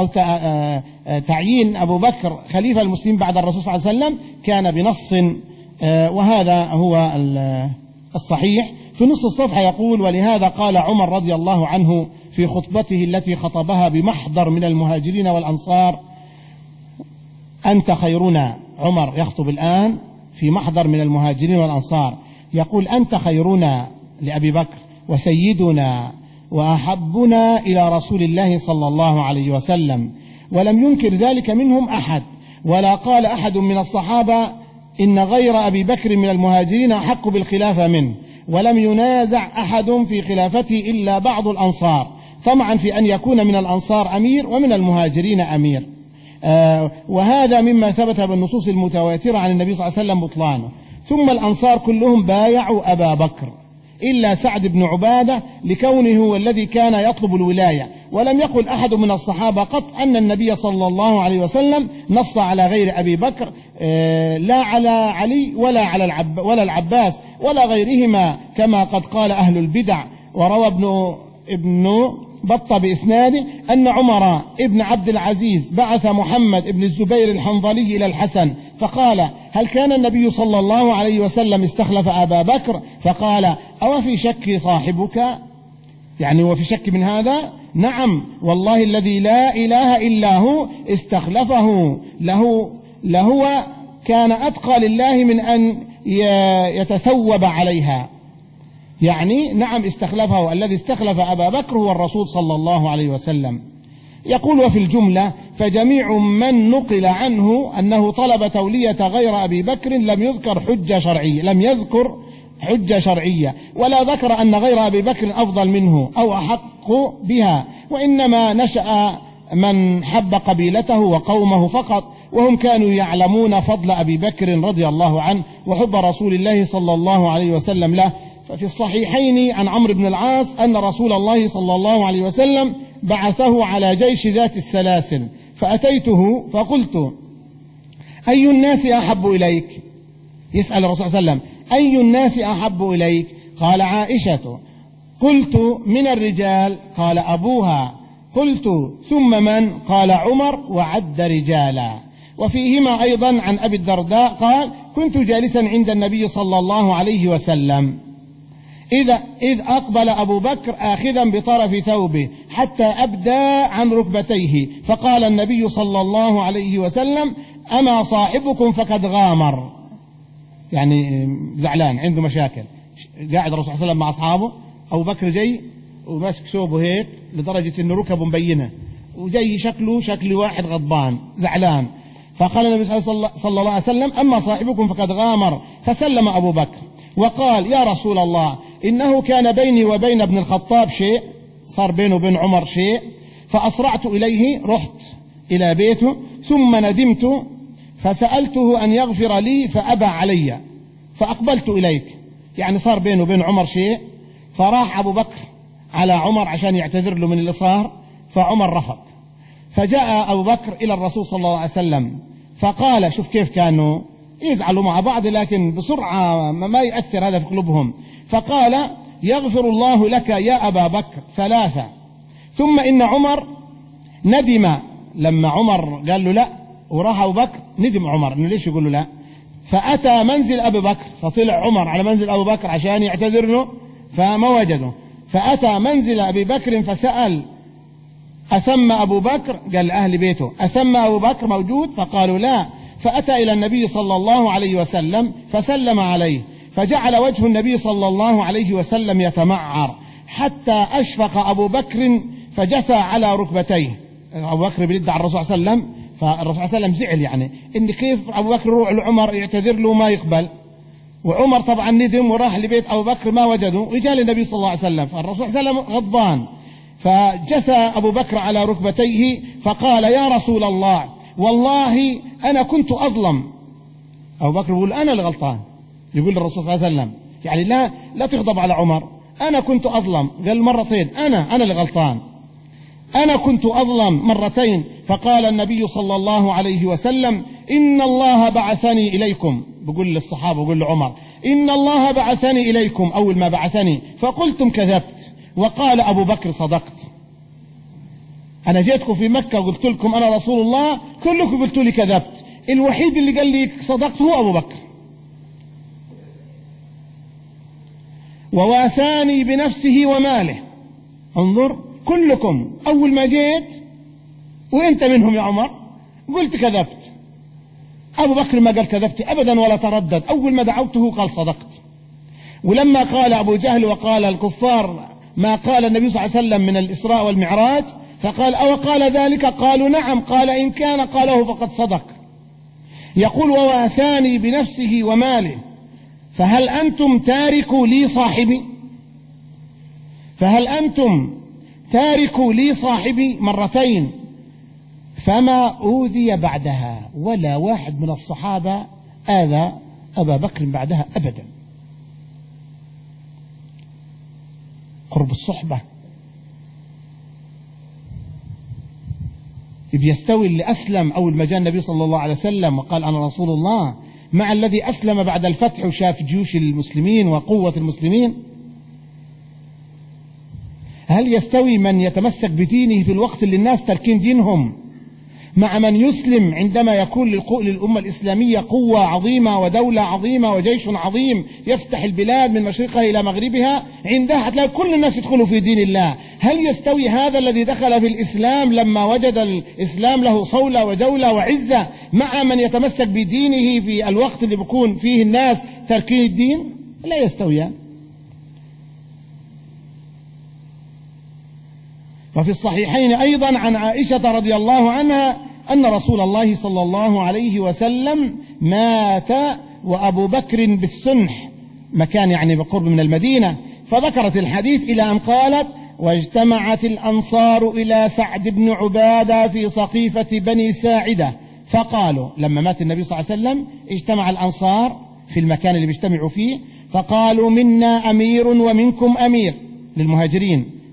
S1: تعيين أبو بكر خليفة المسلمين بعد الرسول صلى الله عليه وسلم كان بنص، وهذا هو الصحيح. في نص الصفحة يقول: ولهذا قال عمر رضي الله عنه في خطبته التي خطبها بمحضر من المهاجرين والأنصار: أنت خيرنا. عمر يخطب الآن في محضر من المهاجرين والأنصار، يقول: أنت خيرنا لأبي بكر وسيدنا وأحبنا إلى رسول الله صلى الله عليه وسلم. ولم ينكر ذلك منهم أحد، ولا قال أحد من الصحابة إن غير أبي بكر من المهاجرين أحق بالخلافة منه، ولم ينازع أحد في خلافته إلا بعض الأنصار، طمعا في أن يكون من الأنصار أمير ومن المهاجرين أمير. آه وهذا مما ثبت بالنصوص المتواترة عن النبي صلى الله عليه وسلم بطلانه. ثم الأنصار كلهم بايعوا أبا بكر إلا سعد بن عبادة، لكونه هو الذي كان يطلب الولاية. ولم يقل أحد من الصحابة قط أن النبي صلى الله عليه وسلم نص على غير أبي بكر، لا على علي ولا على العب ولا العباس ولا غيرهما، كما قد قال أهل البدع. وروى ابن ابن بطة بإسناده أن عمر ابن عبد العزيز بعث محمد ابن الزبير الحنظلي إلى الحسن فقال: هل كان النبي صلى الله عليه وسلم استخلف أبا بكر؟ فقال: أو في شك صاحبك؟ يعني وفي شك من هذا؟ نعم والله الذي لا إله إلا هو استخلفه له لهو كان أتقى لله من أن يتثوب عليها. يعني نعم استخلفه، الذي استخلف أبا بكر هو الرسول صلى الله عليه وسلم. يقول: وفي الجملة فجميع من نقل عنه أنه طلب تولية غير أبي بكر لم يذكر حجة شرعية لم يذكر حجة شرعية ولا ذكر أن غير أبي بكر أفضل منه أو أحق بها، وإنما نشأ من حب قبيلته وقومه فقط، وهم كانوا يعلمون فضل أبي بكر رضي الله عنه وحب رسول الله صلى الله عليه وسلم له. ففي الصحيحين عن عمرو بن العاص أن رسول الله صلى الله عليه وسلم بعثه على جيش ذات السلاسل، فأتيته فقلت: أي الناس أحب إليك؟ يسأل الرسول صلى الله عليه وسلم: أي الناس أحب إليك؟ قال: عائشة. قلت: من الرجال؟ قال: أبوها. قلت: ثم من؟ قال: عمر، وعد رجالا. وفيهما أيضا عن أبي الدرداء قال: كنت جالسا عند النبي صلى الله عليه وسلم إذا إذ أقبل أبو بكر آخذا بطرف ثوبه حتى أبدى عن ركبتيه، فقال النبي صلى الله عليه وسلم: أما صاحبكم فقد غامر، يعني زعلان عنده مشاكل. قاعد الرسول صلى الله عليه وسلم مع أصحابه، أبو بكر جاي وماسك ثوبه هيك لدرجة إنه ركبه مبينة، وجاي شكله شكل واحد غضبان زعلان. فقال النبي صلى الله عليه وسلم: أما صاحبكم فقد غامر. فسلم أبو بكر وقال: يا رسول الله، إنه كان بيني وبين ابن الخطاب شيء، صار بينه وبين عمر شيء، فأسرعت إليه، رحت إلى بيته، ثم ندمت فسألته أن يغفر لي فأبى علي، فأقبلت إليك. يعني صار بينه وبين عمر شيء، فراح أبو بكر على عمر عشان يعتذر له من اللي صار، فعمر رفض. فجاء أبو بكر إلى الرسول صلى الله عليه وسلم فقال: شوف كيف كانوا يزعلوا مع بعض، لكن بسرعة ما يأثر هذا في قلوبهم. فقال: يغفر الله لك يا أبا بكر ثلاثة. ثم إن عمر ندم لما عمر قال له لا، وراح أبو بكر ندم عمر إنه ليش يقول له لا، فأتى منزل أبي بكر، فطلع عمر على منزل أبو بكر عشان يعتذر له فما وجده، فأتى منزل أبي بكر فسأل: أثم أبو بكر؟ قال أهل بيته: أثم أبو بكر موجود؟ فقالوا لا. فأتى إلى النبي صلى الله عليه وسلم فسلم عليه، فجعل وجه النبي صلى الله عليه وسلم يتمعر حتى أشفق أبو بكر فجثى على ركبتيه. أبو بكر بيرد على الرسول صلى الله عليه وسلم، فالرسول صلى الله عليه وسلم زعل، يعني إن كيف أبو بكر يروح لعمر يعتذر له ما يقبل، وعمر طبعا ندم وراح لبيت أبو بكر ما وجده، وجاء للنبي صلى الله عليه وسلم، فالرسول صلى الله عليه وسلم غضبان، فجثى أبو بكر على ركبتيه فقال: يا رسول الله، والله أنا كنت أظلم. أبو بكر يقول: أنا اللي غلطان، يقول للرسول صلى الله عليه وسلم، يعني لا لا تغضب على عمر، أنا كنت أظلم. قال مرتين: أنا أنا اللي غلطان، أنا كنت أظلم مرتين. فقال النبي صلى الله عليه وسلم: إن الله بعثني إليكم، بقول للصحابة بقول لعمر: إن الله بعثني إليكم أول ما بعثني فقلتم كذبت، وقال أبو بكر: صدقت، أنا جيتكم في مكة وقلت لكم أنا رسول الله، كلكم قلتوا لي كذبت، الوحيد اللي قال لي صدقت هو أبو بكر. وواساني بنفسه وماله. انظر، كلكم أول ما جيت وأنت منهم يا عمر قلت كذبت، أبو بكر ما قال كذبت أبدا ولا تردد، أول ما دعوته قال صدقت. ولما قال أبو جهل وقال الكفار ما قال النبي صلى الله عليه وسلم من الإسراء والمعراج، فقال: أو قال ذلك؟ قالوا: نعم. قال: إن كان قاله فقد صدق. يقول: وواساني بنفسه وماله، فهل أنتم تاركوا لي صاحبي؟ فهل أنتم تاركوا لي صاحبي مرتين؟ فما أوذي بعدها، ولا واحد من الصحابة آذى أبا بكر بعدها أبدا. قرب الصحبة. بيستوي اللي أسلم أول ما جاء النبي صلى الله عليه وسلم وقال أنا رسول الله مع الذي أسلم بعد الفتح وشاف جيوش المسلمين وقوة المسلمين؟ هل يستوي من يتمسك بدينه في الوقت اللي الناس تركين دينهم مع من يسلم عندما يكون للأمة الإسلامية قوة عظيمة ودولة عظيمة وجيش عظيم يفتح البلاد من مشرقها إلى مغربها؟ عندها هتلاقي كل الناس يدخلوا في دين الله. هل يستوي هذا الذي دخل في الإسلام لما وجد الإسلام له صولة ودولة وعزة مع من يتمسك بدينه في الوقت اللي بيكون فيه الناس تركين الدين؟ لا يستويان. وفي الصحيحين أيضا عن عائشة رضي الله عنها أن رسول الله صلى الله عليه وسلم مات وأبو بكر بالسنح، مكان يعني بقرب من المدينة، فذكرت الحديث إلى أن قالت: واجتمعت الأنصار إلى سعد بن عبادة في سقيفة بني ساعدة، فقالوا لما مات النبي صلى الله عليه وسلم اجتمع الأنصار في المكان اللي بيجتمعوا فيه، فقالوا: منا أمير ومنكم أمير، للمهاجرين،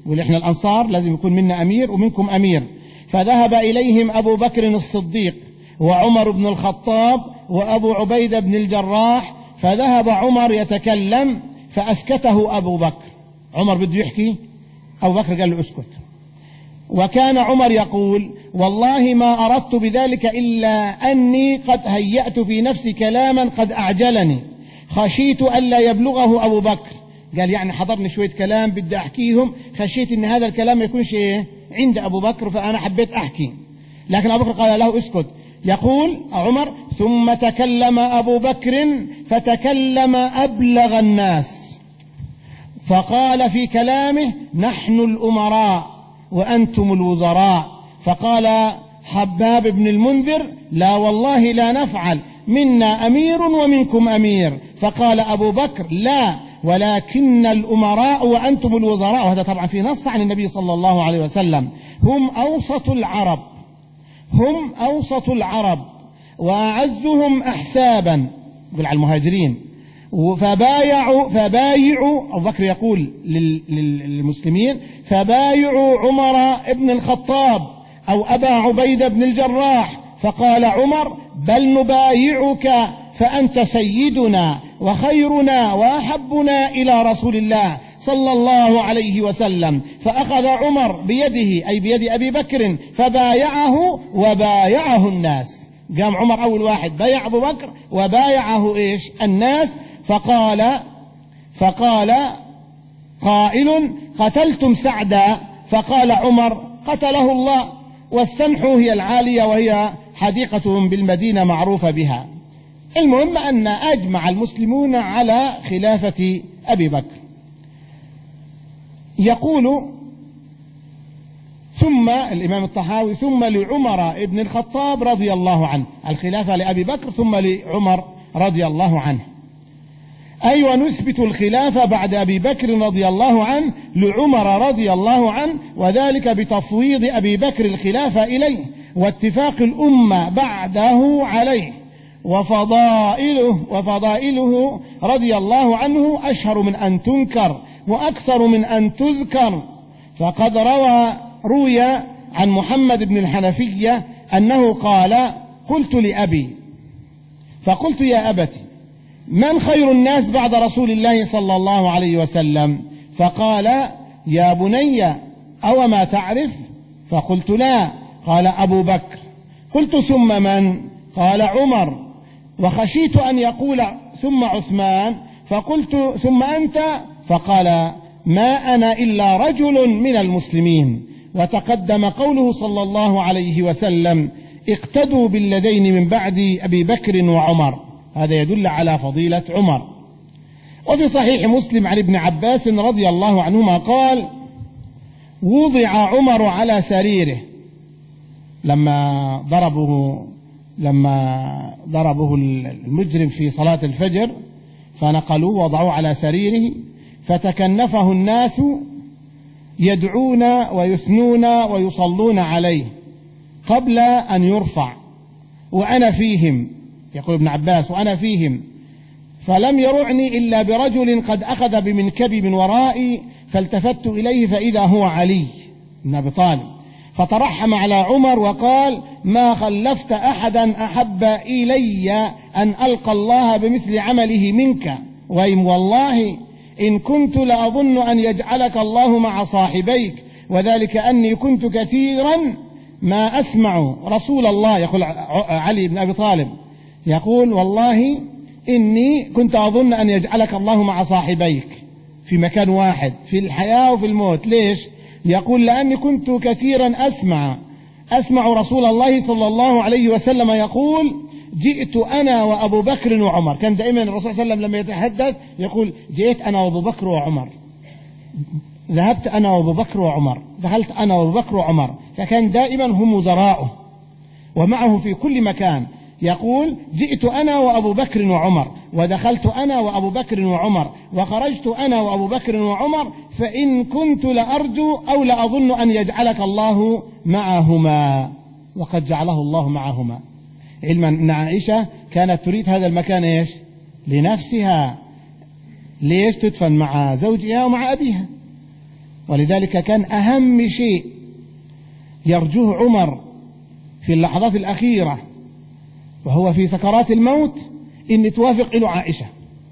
S1: يقول إحنا الأنصار لازم يكون منا أمير ومنكم أمير. فذهب إليهم أبو بكر الصديق وعمر بن الخطاب وأبو عبيدة بن الجراح، فذهب عمر يتكلم فأسكته أبو بكر. عمر بده يحكي، أبو بكر قال له اسكت. وكان عمر يقول: والله ما أردت بذلك إلا أني قد هيأت في نفسي كلاما قد أعجلني، خشيت ألا يبلغه أبو بكر. قال يعني حضرني شوية كلام بدي أحكيهم، خشيت أن هذا الكلام ما يكونش إيه عند أبو بكر، فأنا حبيت أحكي. لكن أبو بكر قال له اسكت. يقول عمر: ثم تكلم أبو بكر فتكلم أبلغ الناس، فقال في كلامه: نحن الأمراء وأنتم الوزراء. فقال حباب بن المنذر: لا والله لا نفعل، منا أمير ومنكم أمير. فقال أبو بكر: لا، ولكن الأمراء وأنتم الوزراء. وهذا طبعا في نص عن النبي صلى الله عليه وسلم: هم أوسط العرب، هم أوسط العرب وأعزهم أحسابا، يقول على المهاجرين. فبايعوا فبايعوا أبو بكر يقول للمسلمين: فبايعوا عمر بن الخطاب أو أبا عبيدة بن الجراح. فقال عمر: بل نبايعك، فأنت سيدنا وخيرنا وأحبنا إلى رسول الله صلى الله عليه وسلم. فأخذ عمر بيده أي بيد أبي بكر فبايعه وبايعه الناس. قام عمر أول واحد بايع أبو بكر وبايعه إيش الناس. فقال فقال قائل: قتلتم سعدا؟ فقال عمر: قتله الله، والسنح هي العالية وهي حديقة بالمدينة معروفة بها. المهم أن أجمع المسلمون على خلافة أبي بكر. يقول ثم الإمام الطحاوي: ثم لعمر بن الخطاب رضي الله عنه، الخلافة لأبي بكر ثم لعمر رضي الله عنه. أي ونثبت الخلافة بعد أبي بكر رضي الله عنه لعمر رضي الله عنه، وذلك بتفويض أبي بكر الخلافة إليه واتفاق الأمة بعده عليه. وفضائله, وفضائله رضي الله عنه أشهر من أن تنكر وأكثر من أن تذكر. فقد روى روي عن محمد بن الحنفية أنه قال: قلت لأبي فقلت: يا أبتي، من خير الناس بعد رسول الله صلى الله عليه وسلم؟ فقال: يا بني، أو ما تعرف؟ فقلت: لا. قال: أبو بكر. قلت: ثم من؟ قال: عمر. وخشيت أن يقول ثم عثمان، فقلت: ثم أنت؟ فقال: ما أنا إلا رجل من المسلمين. وتقدم قوله صلى الله عليه وسلم: اقتدوا بالذين من بعد أبي بكر وعمر. هذا يدل على فضيلة عمر. وفي صحيح مسلم عن ابن عباس رضي الله عنهما قال: وضع عمر على سريره لما ضربه لما ضربه المجرم في صلاة الفجر، فنقلوه وضعوه على سريره، فتكنفه الناس يدعون ويثنون ويصلون عليه قبل أن يرفع، وأنا فيهم، يقول ابن عباس: وأنا فيهم، فلم يرعني إلا برجل قد أخذ بمنكبي من ورائي، فالتفت إليه فإذا هو علي بن أبي طالب، فترحم على عمر وقال: ما خلفت أحدا أحب إلي أن ألقى الله بمثل عمله منك، وإن والله إن كنت لأظن أن يجعلك الله مع صاحبيك، وذلك أني كنت كثيرا ما أسمع رسول الله، يقول علي بن أبي طالب، يقول: والله إني كنت أظن أن يجعلك الله مع صاحبيك في مكان واحد في الحياة وفي الموت. ليش؟ يقول: لأني كنت كثيرا أسمع أسمع رسول الله صلى الله عليه وسلم يقول: جئت أنا وأبو بكر وعمر. كان دائما الرسول صلى الله عليه وسلم لما يتحدث يقول: جئت أنا وأبو بكر وعمر، ذهبت أنا وأبو بكر وعمر، دخلت أنا وأبو بكر وعمر. فكان دائما هم وزراؤه ومعه في كل مكان. يقول: جئت أنا وأبو بكر وعمر، ودخلت أنا وأبو بكر وعمر، وخرجت أنا وأبو بكر وعمر، فإن كنت لأرجو أو لأظن أن يجعلك الله معهما، وقد جعله الله معهما، علما أن عائشة كانت تريد هذا المكان إيش؟ لنفسها. ليش؟ تدفن مع زوجها ومع أبيها. ولذلك كان أهم شيء يرجوه عمر في اللحظات الأخيرة وهو في سكرات الموت إن توافق له عائشة،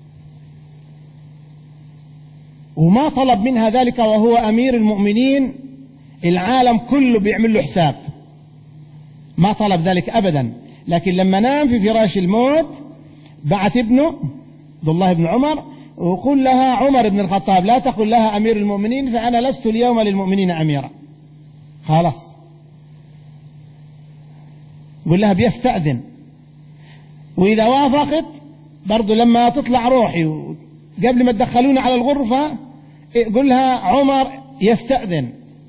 S1: وما طلب منها ذلك وهو أمير المؤمنين، العالم كله بيعمل له حساب، ما طلب ذلك أبدا. لكن لما نام في فراش الموت بعث ابنه عبد الله بن عمر وقل لها عمر بن الخطاب لا تقل لها أمير المؤمنين فأنا لست اليوم للمؤمنين أميرا، خلاص قل لها بيستأذن، وإذا وافقت برضو لما تطلع روحي قبل ما تدخلوني على الغرفة قل لها عمر يستأذن.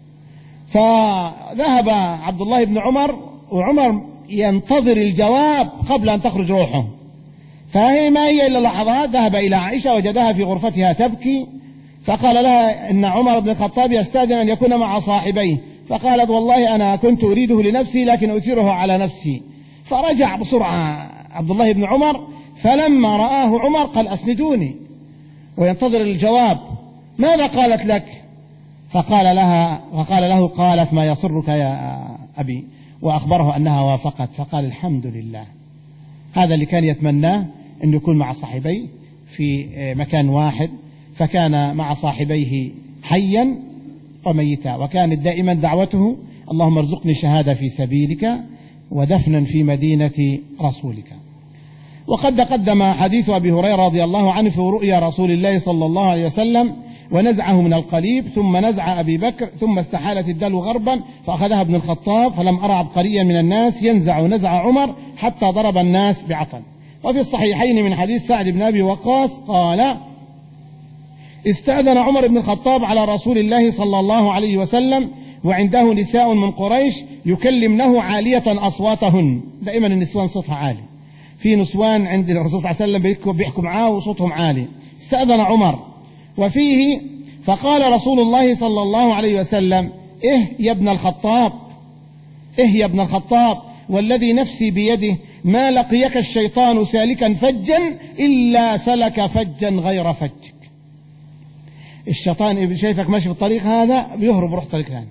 S1: فذهب عبد الله بن عمر وعمر ينتظر الجواب قبل أن تخرج روحه، فهي ما هي إلا لحظات ذهب إلى عائشة وجدها في غرفتها تبكي، فقال لها إن عمر بن الخطاب يستأذن أن يكون مع صاحبيه، فقالت والله أنا كنت أريده لنفسي لكن أثيره على نفسي. فرجع بسرعة عبد الله بن عمر، فلما رآه عمر قال أسندوني وينتظر الجواب، ماذا قالت لك؟ فقال لها فقال له قالت ما يسرك يا أبي، وأخبره أنها وافقت، فقال الحمد لله. هذا اللي كان يتمناه أن يكون مع صاحبيه في مكان واحد، فكان مع صاحبيه حيا وميتا، وكانت دائما دعوته اللهم ارزقني شهادة في سبيلك ودفنا في مدينة رسولك. وقد تقدم حديث أبي هريرة رضي الله عنه في رؤيا رسول الله صلى الله عليه وسلم ونزعه من القليب ثم نزع أبي بكر ثم استحالت الدلو غربا فأخذها ابن الخطاب فلم أرى عبقريا من الناس ينزع نزع عمر حتى ضرب الناس بعطل. وفي الصحيحين من حديث سعد بن أبي وقاص قال استأذن عمر بن الخطاب على رسول الله صلى الله عليه وسلم وعنده نساء من قريش يكلمنه عالية أصواتهن، دائما النسوان صوتها عالي، في نسوان عند الرسول صلى الله عليه وسلم بيحكوا معاه وصوتهم عالي. استأذن عمر وفيه فقال رسول الله صلى الله عليه وسلم إيه يا ابن الخطاب إيه يا ابن الخطاب والذي نفسي بيده ما لقيك الشيطان سالكا فجا إلا سلك فجا غير فجك. الشيطان شايفك ماشي في الطريق هذا بيهرب يروح طريق ثاني.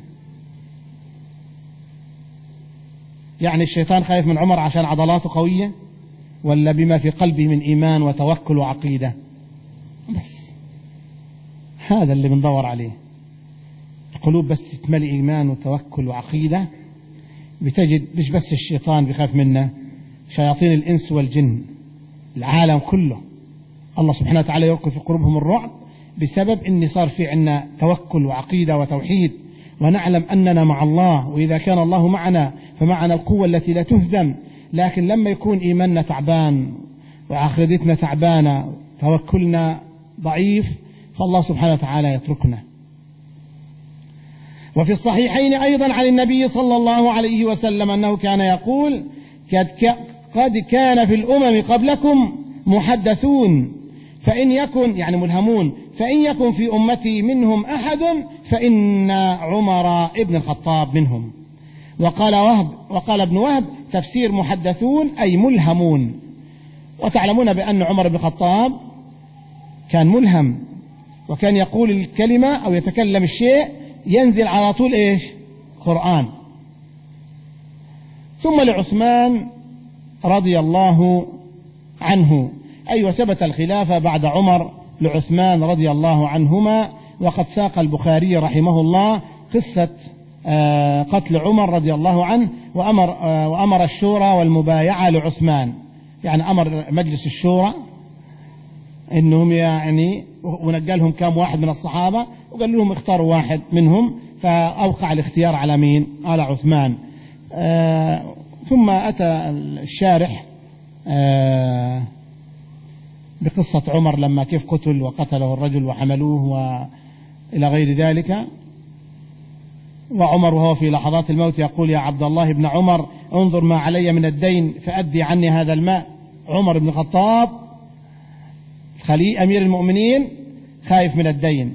S1: يعني الشيطان خايف من عمر عشان عضلاته قوية ولا بما في قلبه من إيمان وتوكل وعقيدة؟ بس هذا اللي بندور عليه، القلوب بس تتملي إيمان وتوكل وعقيدة بتجد مش بس الشيطان بيخاف منا، شياطين الإنس والجن العالم كله الله سبحانه وتعالى يلقي في قلوبهم الرعب بسبب إن صار في عنا توكل وعقيدة وتوحيد، ونعلم أننا مع الله، وإذا كان الله معنا فمعنا القوة التي لا تهزم. لكن لما يكون إيماننا تعبان وعقيدتنا تعبانة توكلنا ضعيف فالله سبحانه وتعالى يتركنا. وفي الصحيحين أيضا عن النبي صلى الله عليه وسلم أنه كان يقول قد كان في الأمم قبلكم محدثون فإن يكن يعني ملهمون فإن يكن في أمتي منهم أحد فإن عمر ابن الخطاب منهم. وقال وهب وقال ابن وهب تفسير محدثون أي ملهمون. وتعلمون بأن عمر بن الخطاب كان ملهم، وكان يقول الكلمة أو يتكلم الشيء ينزل على طول إيش؟ قرآن. ثم لعثمان رضي الله عنه أي وثبت الخلافة بعد عمر لعثمان رضي الله عنهما. وقد ساق البخاري رحمه الله قصة قتل عمر رضي الله عنه وأمر, وأمر الشورى والمبايعة لعثمان، يعني أمر مجلس الشورى إنهم يعني ونقلهم كام واحد من الصحابة وقال لهم اختاروا واحد منهم، فأوقع الاختيار على مين؟ على عثمان. آه ثم أتى الشارح آه بقصة عمر لما كيف قتل وقتله الرجل وحملوه وإلى غير ذلك. وعمر وهو في لحظات الموت يقول يا عبد الله بن عمر انظر ما علي من الدين فأدي عني هذا الماء. عمر بن الخطاب خليل أمير المؤمنين خايف من الدين.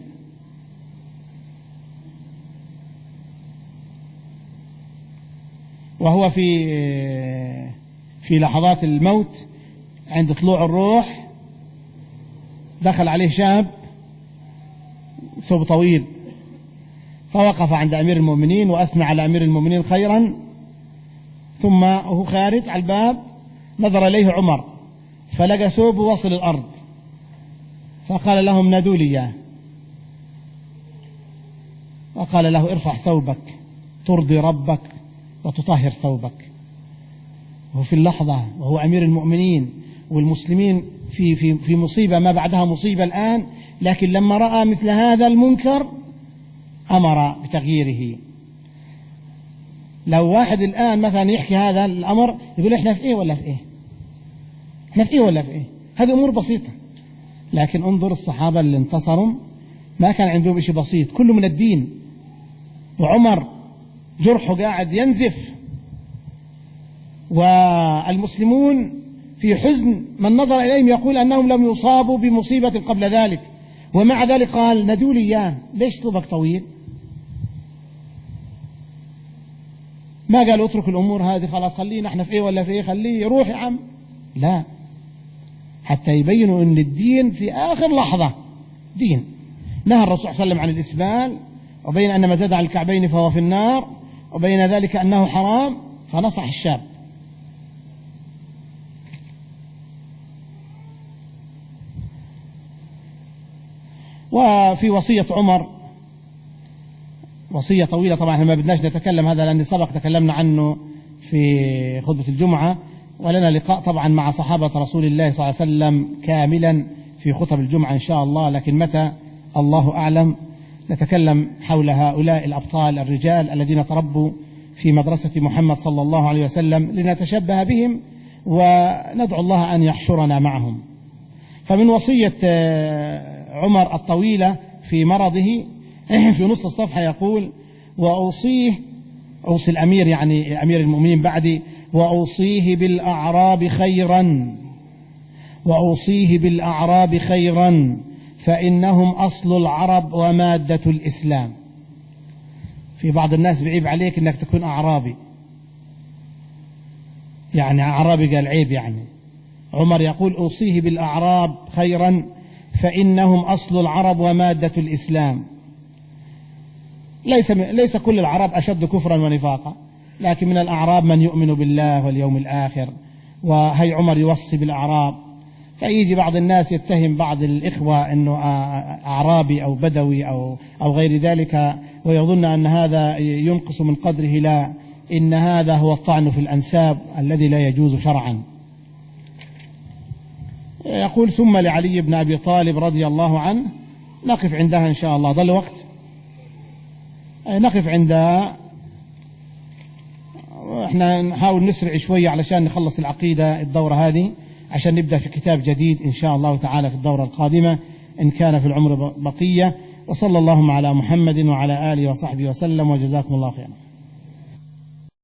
S1: وهو في في لحظات الموت عند طلوع الروح دخل عليه شاب ثوب طويل فوقف عند أمير المؤمنين وأثنى على أمير المؤمنين خيرا، ثم وهو خارج على الباب نظر إليه عمر فلقى ثوبه وصل الأرض، فقال لهم نادوا لي إياه، وقال له ارفع ثوبك ترضي ربك وتطهر ثوبك. وفي اللحظة وهو أمير المؤمنين والمسلمين في في في مصيبة ما بعدها مصيبة الآن، لكن لما رأى مثل هذا المنكر أمر بتغييره. لو واحد الآن مثلا يحكي هذا الأمر يقول إحنا في إيه ولا في إيه، إحنا في إيه ولا في إيه، هذه أمور بسيطة. لكن انظر الصحابة اللي انتصروا ما كان عندهم شيء بسيط، كله من الدين. وعمر جرحه قاعد ينزف، والمسلمون في حزن، من نظر إليهم يقول أنهم لم يصابوا بمصيبة قبل ذلك، ومع ذلك قال ندوا لي إياه. ليش ثوبك طويل؟ ما قال اترك الأمور هذه خلاص خلينا احنا في ايه ولا في ايه، خليه يروح يا عم، لا، حتى يبينوا ان الدين في آخر لحظة دين. نهى الرسول صلى الله عليه وسلم عن الإسبال، وبين أن ما زاد على الكعبين فهو في النار، وبين ذلك أنه حرام، فنصح الشاب. وفي وصية عمر وصية طويلة، طبعا احنا ما بدناش نتكلم هذا لأن سبق تكلمنا عنه في خطبة الجمعة، ولنا لقاء طبعا مع صحابة رسول الله صلى الله عليه وسلم كاملا في خطب الجمعة إن شاء الله، لكن متى الله أعلم. نتكلم حول هؤلاء الأبطال الرجال الذين تربوا في مدرسة محمد صلى الله عليه وسلم لنتشبه بهم وندعو الله أن يحشرنا معهم. فمن وصية عمر الطويلة في مرضه في نص الصفحة يقول وأوصيه، أوصي الأمير يعني أمير المؤمنين بعدي، وأوصيه بالأعراب خيرا وأوصيه بالأعراب خيرا فإنهم أصل العرب ومادة الإسلام. في بعض الناس بعيب عليك أنك تكون أعرابي، يعني أعرابي قال عيب يعني. عمر يقول أوصيه بالأعراب خيرا فإنهم أصل العرب ومادة الإسلام. ليس ليس كل العرب أشد كفرا ونفاقا، لكن من الأعراب من يؤمن بالله واليوم الآخر، وهي عمر يوصي بالأعراب. فيجي بعض الناس يتهم بعض الإخوة أنه أعرابي أو بدوي أو أو غير ذلك، ويظن أن هذا ينقص من قدره. لا، إن هذا هو الطعن في الأنساب الذي لا يجوز شرعا. يقول ثم لعلي بن أبي طالب رضي الله عنه. نقف عندها إن شاء الله، ضل وقت نقف عندها. احنا نحاول نسرع شوية علشان نخلص العقيدة الدورة هذه عشان نبدأ في كتاب جديد إن شاء الله تعالى في الدورة القادمة إن كان في العمر بقية. وصلى اللهم على محمد وعلى آله وصحبه وسلم، وجزاكم الله خيرا.